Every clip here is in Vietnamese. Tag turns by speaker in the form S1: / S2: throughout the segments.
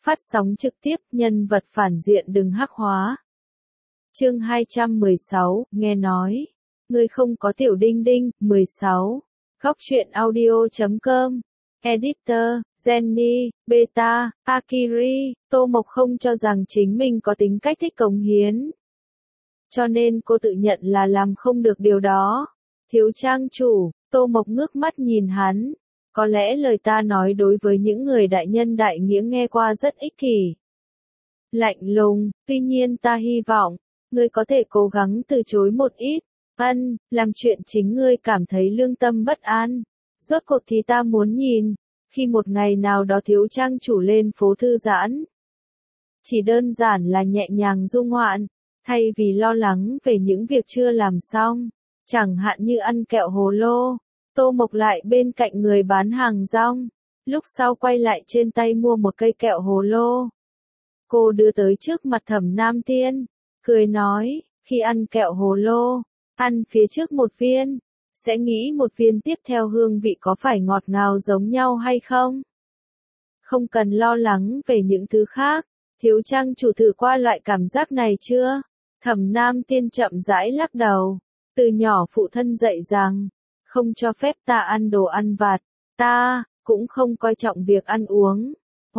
S1: Phát sóng trực tiếp, nhân vật phản diện đừng hắc hóa. Chương 216, nghe nói. Ngươi không có tiểu đinh đinh, 16. Góc truyện audio.com. Editor, Jenny, Beta, Akiri, Tô Mộc không cho rằng chính mình có tính cách thích cống hiến. Cho nên cô tự nhận là làm không được điều đó. Thiếu trang chủ, Tô Mộc ngước mắt nhìn hắn. Có lẽ lời ta nói đối với những người đại nhân đại nghĩa nghe qua rất ích kỷ. Lạnh lùng, tuy nhiên ta hy vọng, ngươi có thể cố gắng từ chối một ít. Làm chuyện chính ngươi cảm thấy lương tâm bất an. Rốt cuộc thì ta muốn nhìn, khi một ngày nào đó thiếu trang chủ lên phố thư giãn. Chỉ đơn giản là nhẹ nhàng du ngoạn, thay vì lo lắng về những việc chưa làm xong, chẳng hạn như ăn kẹo hồ lô. Tô Mộc lại bên cạnh người bán hàng rong, lúc sau quay lại trên tay mua một cây kẹo hồ lô. Cô đưa tới trước mặt Thẩm Nam Tiên, cười nói, khi ăn kẹo hồ lô, ăn phía trước một viên, sẽ nghĩ một viên tiếp theo hương vị có phải ngọt ngào giống nhau hay không? Không cần lo lắng về những thứ khác, thiếu trang chủ thử qua loại cảm giác này chưa? Thẩm Nam Tiên chậm rãi lắc đầu, từ nhỏ phụ thân dạy rằng, không cho phép ta ăn đồ ăn vặt, ta cũng không coi trọng việc ăn uống.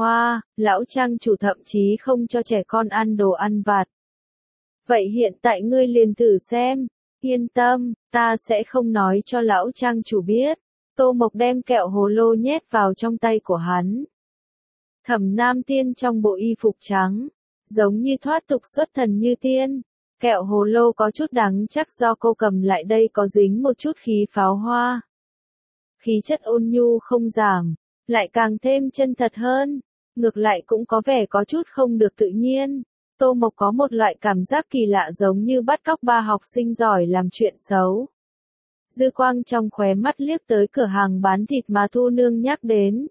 S1: Lão trang chủ thậm chí không cho trẻ con ăn đồ ăn vặt. Vậy hiện tại ngươi liền thử xem, yên tâm, ta sẽ không nói cho lão trang chủ biết. Tô Mộc đem kẹo hồ lô nhét vào trong tay của hắn. Thẩm Nam Tiên trong bộ y phục trắng, giống như thoát tục xuất thần như tiên. Kẹo hồ lô có chút đắng chắc do cô cầm lại đây có dính một chút khí pháo hoa. Khí chất ôn nhu không giảm, lại càng thêm chân thật hơn, ngược lại cũng có vẻ có chút không được tự nhiên. Tô Mộc có một loại cảm giác kỳ lạ giống như bắt cóc ba học sinh giỏi làm chuyện xấu. Dư quang trong khóe mắt liếc tới cửa hàng bán thịt mà Thu Nương nhắc đến.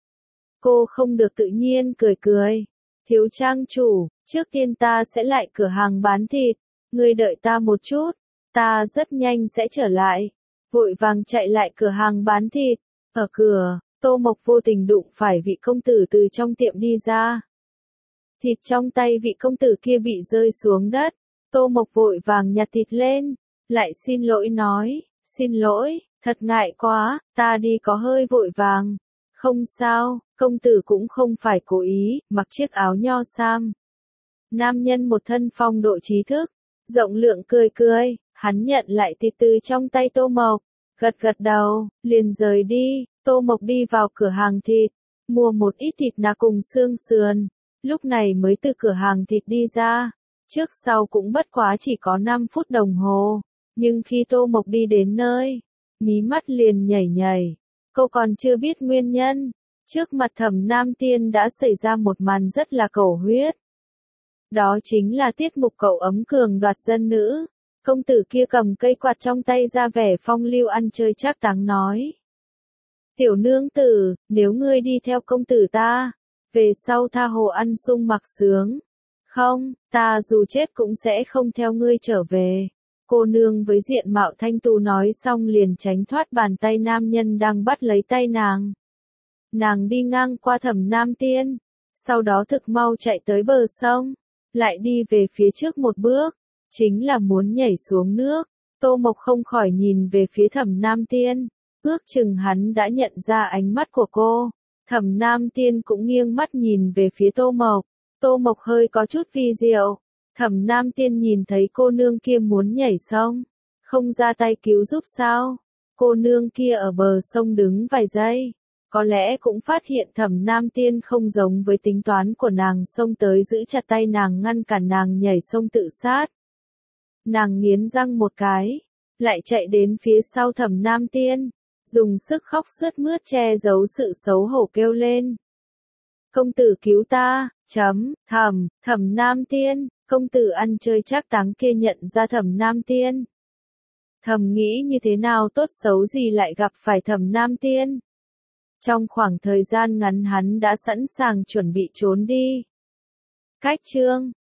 S1: Cô không được tự nhiên cười cười. Thiếu trang chủ, trước tiên ta sẽ lại cửa hàng bán thịt, ngươi đợi ta một chút, ta rất nhanh sẽ trở lại. Vội vàng chạy lại cửa hàng bán thịt, ở cửa, Tô Mộc vô tình đụng phải vị công tử từ trong tiệm đi ra. Thịt trong tay vị công tử kia bị rơi xuống đất, Tô Mộc vội vàng nhặt thịt lên, lại xin lỗi nói, xin lỗi, thật ngại quá, ta đi có hơi vội vàng. Không sao, công tử cũng không phải cố ý, mặc chiếc áo nho sam. Nam nhân một thân phong độ trí thức, rộng lượng cười cười, hắn nhận lại thịt từ trong tay Tô Mộc, gật gật đầu, liền rời đi. Tô Mộc đi vào cửa hàng thịt, mua một ít thịt nạc cùng xương sườn, lúc này mới từ cửa hàng thịt đi ra. Trước sau cũng bất quá chỉ có 5 phút đồng hồ, nhưng khi Tô Mộc đi đến nơi, mí mắt liền nhảy nhảy. Cô còn chưa biết nguyên nhân, trước mặt Thẩm Nam Tiên đã xảy ra một màn rất là cầu huyết. Đó chính là tiết mục cậu ấm cường đoạt dân nữ. Công tử kia cầm cây quạt trong tay ra vẻ phong lưu ăn chơi trác táng nói. Tiểu nương tử, nếu ngươi đi theo công tử ta, về sau tha hồ ăn sung mặc sướng. Không, ta dù chết cũng sẽ không theo ngươi trở về. Cô nương với diện mạo thanh tú nói xong liền tránh thoát bàn tay nam nhân đang bắt lấy tay nàng. Nàng đi ngang qua Thẩm Nam Tiên, sau đó thực mau chạy tới bờ sông, lại đi về phía trước một bước, chính là muốn nhảy xuống nước. Tô Mộc không khỏi nhìn về phía Thẩm Nam Tiên, ước chừng hắn đã nhận ra ánh mắt của cô. Thẩm Nam Tiên cũng nghiêng mắt nhìn về phía Tô Mộc. Tô Mộc hơi có chút vi diệu. Thẩm Nam Tiên nhìn thấy cô nương kia muốn nhảy sông, không ra tay cứu giúp sao? Cô nương kia ở bờ sông đứng vài giây, có lẽ cũng phát hiện Thẩm Nam Tiên không giống với tính toán của nàng, xông tới giữ chặt tay nàng ngăn cản nàng nhảy sông tự sát. Nàng nghiến răng một cái, lại chạy đến phía sau Thẩm Nam Tiên, dùng sức khóc sướt mướt che giấu sự xấu hổ kêu lên. Công tử cứu ta, Thẩm Nam Tiên, công tử ăn chơi trác táng kia nhận ra Thẩm Nam Tiên. Thầm nghĩ như thế nào tốt xấu gì lại gặp phải Thẩm Nam Tiên. Trong khoảng thời gian ngắn hắn đã sẵn sàng chuẩn bị trốn đi. Cách chương